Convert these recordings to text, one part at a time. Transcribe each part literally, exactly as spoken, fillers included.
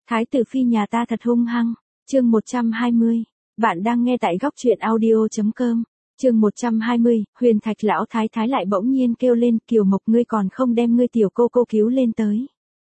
Thái tử phi nhà ta thật hung hăng. Chương một trăm hai mươi. Bạn đang nghe tại góc truyện audio chấm com. Chương một trăm hai mươi, Huyền Thạch lão thái thái lại bỗng nhiên kêu lên, Kiều Mộc ngươi còn không đem ngươi tiểu cô cô cứu lên tới.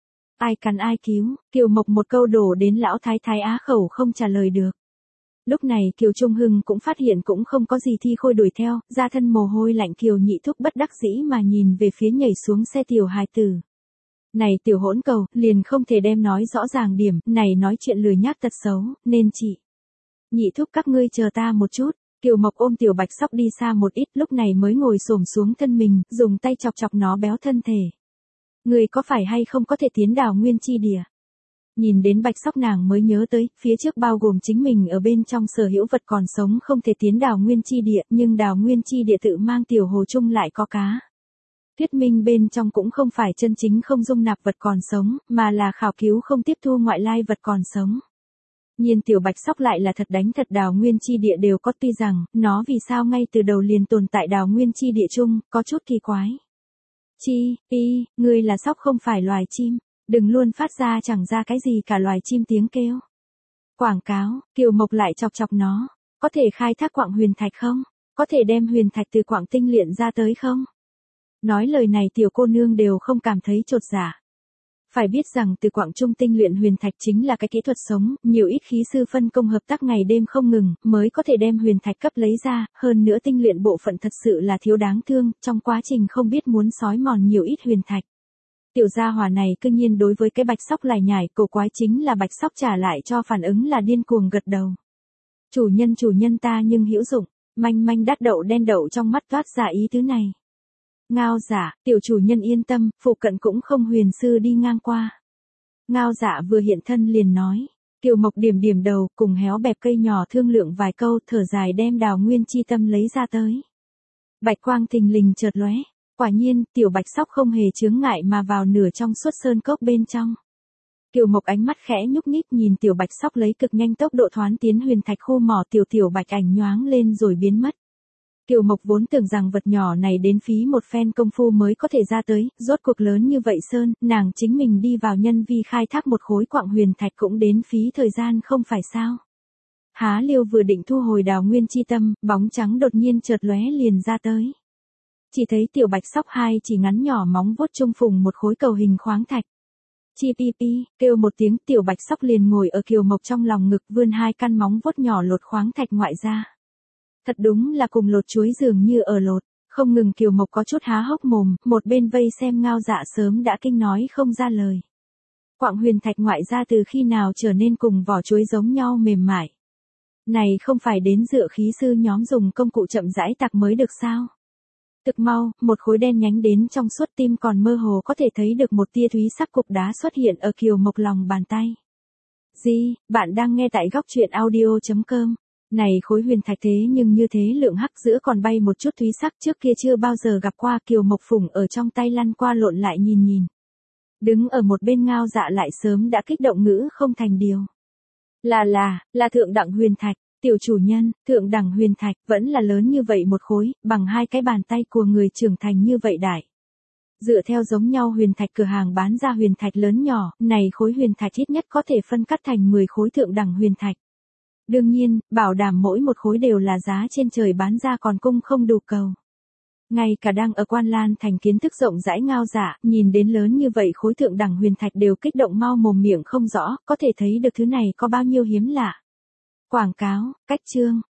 Ai cắn ai cứu, Kiều Mộc một câu đổ đến lão thái thái á khẩu không trả lời được. Lúc này Kiều Trung Hưng cũng phát hiện cũng không có gì Thi Khôi đuổi theo, ra thân mồ hôi lạnh. Kiều Nhị Thúc bất đắc dĩ mà nhìn về phía nhảy xuống xe tiểu hài tử. Này tiểu hỗn cầu, liền không thể đem nói rõ ràng điểm, này nói chuyện lười nhác tật xấu, nên chị. Nhị Thúc các ngươi chờ ta một chút. Kiều Mộc ôm tiểu Bạch Sóc đi xa một ít, lúc này mới ngồi xổm xuống thân mình, dùng tay chọc chọc nó béo thân thể. Người có phải hay không có thể tiến Đào Nguyên chi địa? Nhìn đến Bạch Sóc nàng mới nhớ tới, phía trước bao gồm chính mình ở bên trong sở hữu vật còn sống không thể tiến Đào Nguyên chi địa, nhưng Đào Nguyên chi địa tự mang tiểu hồ chung lại có cá. Thuyết minh bên trong cũng không phải chân chính không dung nạp vật còn sống, mà là khảo cứu không tiếp thu ngoại lai vật còn sống. Nhiên tiểu Bạch Sóc lại là thật đánh thật Đào Nguyên chi địa đều có, tuy rằng, nó vì sao ngay từ đầu liền tồn tại Đào Nguyên chi địa chung, có chút kỳ quái. Chi, y, ngươi là sóc không phải loài chim, đừng luôn phát ra chẳng ra cái gì cả loài chim tiếng kêu. Quảng cáo, Kiều Mộc lại chọc chọc nó, có thể khai thác quặng huyền thạch không? Có thể đem huyền thạch từ quặng tinh luyện ra tới không? Nói lời này tiểu cô nương đều không cảm thấy chột dạ. Phải biết rằng từ quặng trung tinh luyện huyền thạch chính là cái kỹ thuật sống, nhiều ít khí sư phân công hợp tác ngày đêm không ngừng, mới có thể đem huyền thạch cấp lấy ra, hơn nữa tinh luyện bộ phận thật sự là thiếu đáng thương, trong quá trình không biết muốn xói mòn nhiều ít huyền thạch. Tiểu gia hỏa này cư nhiên đối với cái Bạch Sóc lải nhải, cổ quái chính là Bạch Sóc trả lại cho phản ứng là điên cuồng gật đầu. Chủ nhân chủ nhân ta nhưng hữu dụng, manh manh đắt đậu đen đậu trong mắt toát ra ý tứ này. Ngao Dạ, tiểu chủ nhân yên tâm, phụ cận cũng không huyền sư đi ngang qua. Ngao Dạ vừa hiện thân liền nói. Kiều Mộc điểm điểm đầu, cùng héo bẹp cây nhỏ thương lượng vài câu, thở dài đem Đào Nguyên chi tâm lấy ra tới. Bạch quang thình lình chợt lóe, quả nhiên, tiểu Bạch Sóc không hề chướng ngại mà vào nửa trong suốt sơn cốc bên trong. Kiều Mộc ánh mắt khẽ nhúc nhích nhìn tiểu Bạch Sóc lấy cực nhanh tốc độ thoán tiến huyền thạch khu mỏ, tiểu tiểu bạch ảnh nhoáng lên rồi biến mất. Kiều Mộc vốn tưởng rằng vật nhỏ này đến phí một phen công phu mới có thể ra tới, rốt cuộc lớn như vậy sơn, nàng chính mình đi vào nhân vi khai thác một khối quặng huyền thạch cũng đến phí thời gian không phải sao. Há liêu vừa định thu hồi Đào Nguyên chi tâm, bóng trắng đột nhiên chợt lóe liền ra tới. Chỉ thấy tiểu Bạch Sóc hai chỉ ngắn nhỏ móng vuốt trung phùng một khối cầu hình khoáng thạch. Chi pi pi, kêu một tiếng, tiểu Bạch Sóc liền ngồi ở Kiều Mộc trong lòng ngực vươn hai căn móng vuốt nhỏ lột khoáng thạch ngoại ra. Thật đúng là cùng lột chuối dường như ở lột, không ngừng Kiều Mộc có chút há hốc mồm, một bên vây xem Ngao Dạ sớm đã kinh nói không ra lời. Quặng huyền thạch ngoại ra từ khi nào trở nên cùng vỏ chuối giống nhau mềm mại. Này không phải đến dựa khí sư nhóm dùng công cụ chậm rãi tạc mới được sao? Thực mau, một khối đen nhánh đến trong suốt tim còn mơ hồ có thể thấy được một tia thúy sắc cục đá xuất hiện ở Kiều Mộc lòng bàn tay. Gì, bạn đang nghe tại góc truyện audio chấm com. Này khối huyền thạch thế nhưng như thế lượng hắc giữa còn bay một chút thúy sắc, trước kia chưa bao giờ gặp qua. Kiều Mộc phủng ở trong tay lăn qua lộn lại nhìn nhìn. Đứng ở một bên Ngao Dạ lại sớm đã kích động ngữ không thành điều. Là là, là thượng đẳng huyền thạch, tiểu chủ nhân, thượng đẳng huyền thạch, vẫn là lớn như vậy một khối, bằng hai cái bàn tay của người trưởng thành như vậy đại. Dựa theo giống nhau huyền thạch cửa hàng bán ra huyền thạch lớn nhỏ, này khối huyền thạch ít nhất có thể phân cắt thành mười khối thượng đẳng huyền thạch. Đương nhiên, bảo đảm mỗi một khối đều là giá trên trời bán ra còn cung không đủ cầu. Ngay cả đang ở Quan Lan thành kiến thức rộng rãi Ngao Dạ, nhìn đến lớn như vậy khối thượng đẳng huyền thạch đều kích động mau mồm miệng không rõ, có thể thấy được thứ này có bao nhiêu hiếm lạ. Quảng cáo, cách chương,